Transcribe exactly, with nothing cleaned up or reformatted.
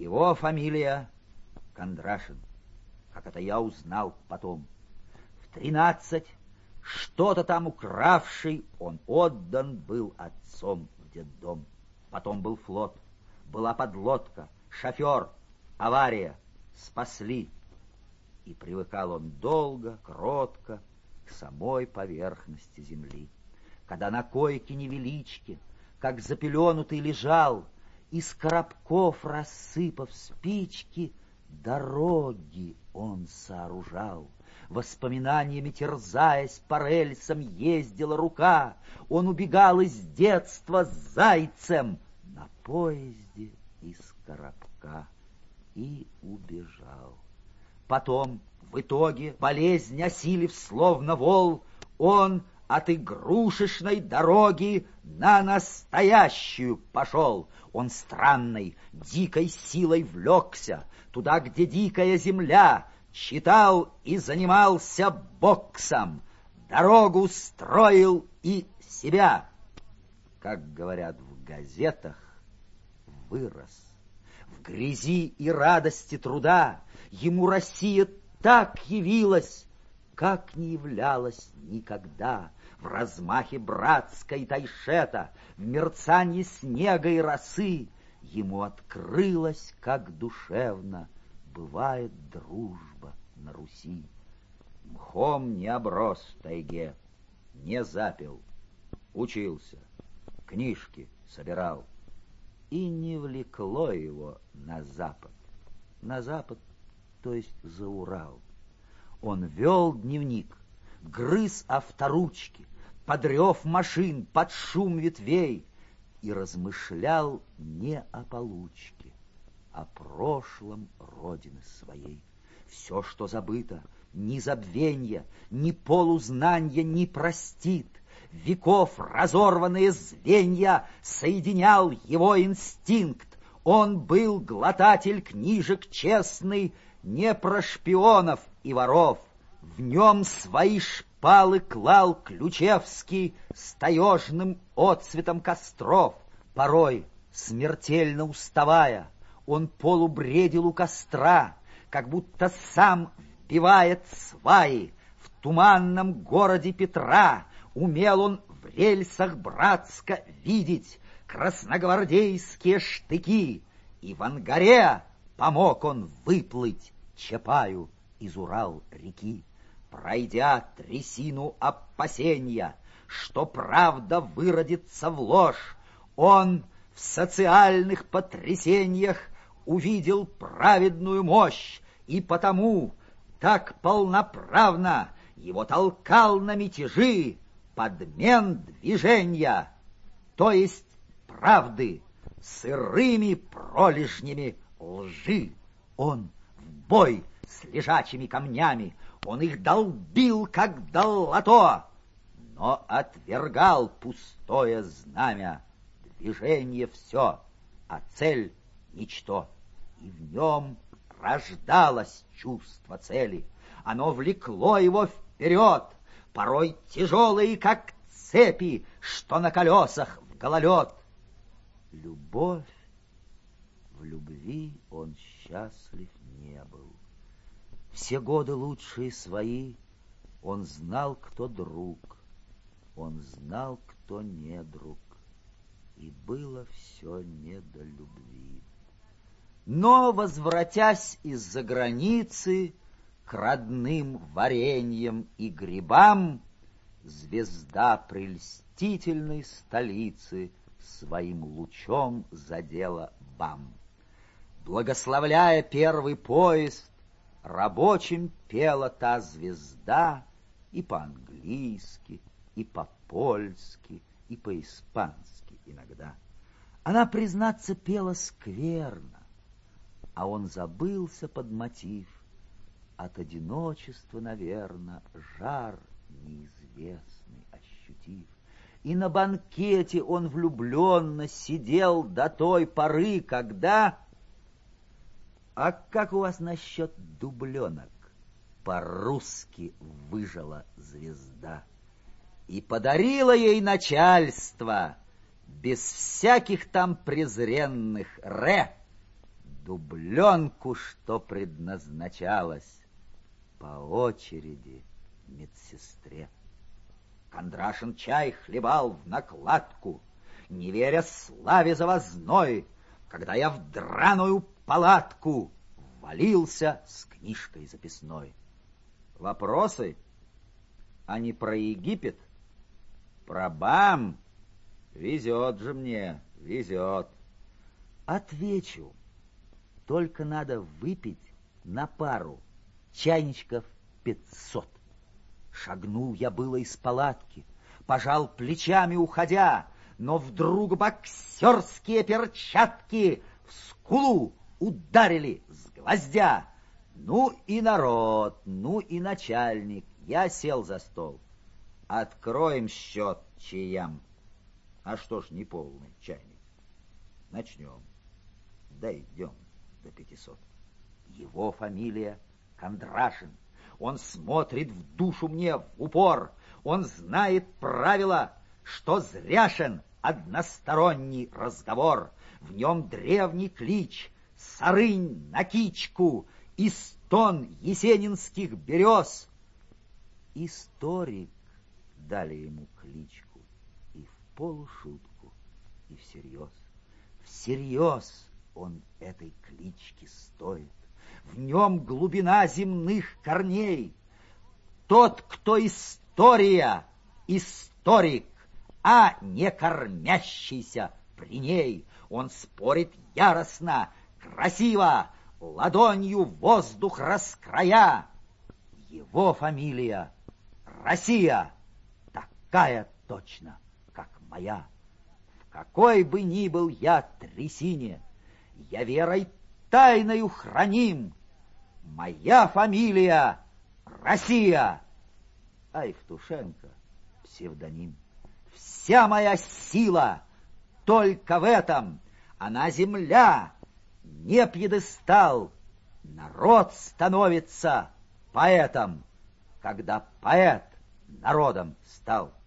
Его фамилия Кондрашин, как это я узнал потом. В тринадцать, что-то там укравший, он отдан был отцом в детдом. Потом был флот, была подлодка, шофер, авария, спасли. И привыкал он долго, кротко к самой поверхности земли. Когда на койке невеличке, как запеленутый лежал, из коробков рассыпав спички, дороги он сооружал. Воспоминаниями терзаясь, по рельсам ездила рука. Он убегал из детства с зайцем на поезде из коробка и убежал. Потом, в итоге, болезнь осилив словно вол, он от игрушечной дороги на настоящую пошел. Он странной, дикой силой влекся туда, где дикая земля, читал и занимался боксом, дорогу строил и себя, как говорят в газетах, вырос. В грязи и радости труда ему Россия так явилась, как не являлась никогда. В размахе братской тайшета, в мерцанье снега и росы ему открылось, как душевно бывает дружба на Руси. Мхом не оброс в тайге, не запил, учился, книжки собирал, и не влекло его на запад. На запад, то есть за Урал. Он вел дневник, грыз авторучки, под рев машин, под шум ветвей, и размышлял не о получке, о прошлом родины своей. Все, что забыто, ни забвенья, ни полузнанья не простит. Веков разорванные звенья соединял его инстинкт. Он был глотатель книжек честный, не про шпионов и воров. В нем свои шпалы клал Ключевский с таежным отцветом костров. Порой, смертельно уставая, он полубредил у костра, как будто сам вбивает сваи. В туманном городе Петра умел он в рельсах братско видеть красногвардейские штыки, и в Ангаре помог он выплыть Чапаю из Урал-реки. Пройдя трясину опасенья, что правда выродится в ложь, он в социальных потрясениях увидел праведную мощь, и потому так полноправно его толкал на мятежи подмен движения, то есть правды, сырыми пролежнями лжи. Он в бой с лежачими камнями, он их долбил, как долото, но отвергал пустое знамя. Движение все, а цель ничто. И в нем рождалось чувство цели. Оно влекло его вперед, порой тяжелые, как цепи, что на колесах в гололед. Любовь, в любви он счастлив не был. Все годы лучшие свои он знал, кто друг, он знал, кто не друг, и было все не до любви. Но, возвратясь из-за границы к родным вареньям и грибам, звезда прельстительной столицы своим лучом задела бам. Благословляя первый поезд, рабочим пела та звезда и по-английски, и по-польски, и по-испански иногда. Она, признаться, пела скверно, а он забылся под мотив. От одиночества, наверно, жар неизвестный ощутив. И на банкете он влюбленно сидел до той поры, когда... А как у вас насчет дубленок? По-русски выжила звезда. И подарила ей начальство, без всяких там презренных «ре», дубленок. пленку, что предназначалось по очереди медсестре. Кондрашин чай хлебал в накладку, не веря славе завозной, когда я в драную палатку ввалился с книжкой записной. Вопросы? А не про Египет? Про БАМ? Везет же мне, везет. Отвечу, только надо выпить на пару чайничков пятьсот. Шагнул я было из палатки, пожал плечами, уходя, но вдруг боксерские перчатки в скулу ударили с гвоздя. Ну и народ, ну и начальник. Я сел за стол. Откроем счет чаям. А что ж не полный чайник? Начнем. Дойдем до пятисот. Его фамилия Кондрашин. Он смотрит в душу мне в упор. Он знает правила, что зряшен односторонний разговор. В нем древний клич, сарынь на кичку и стон есенинских берез. Историк дали ему кличку и в полушутку, и всерьез. Всерьез он этой клички стоит. В нем глубина земных корней. Тот, кто история, историк, а не кормящийся при ней. Он спорит яростно, красиво, ладонью воздух раскрая. Его фамилия Россия, такая точно, как моя. В какой бы ни был я трясине, я верой тайною храним. Моя фамилия Россия, а Евтушенко псевдоним. Вся моя сила только в этом. Она земля, не пьедестал. Народ становится поэтом, когда поэт народом стал.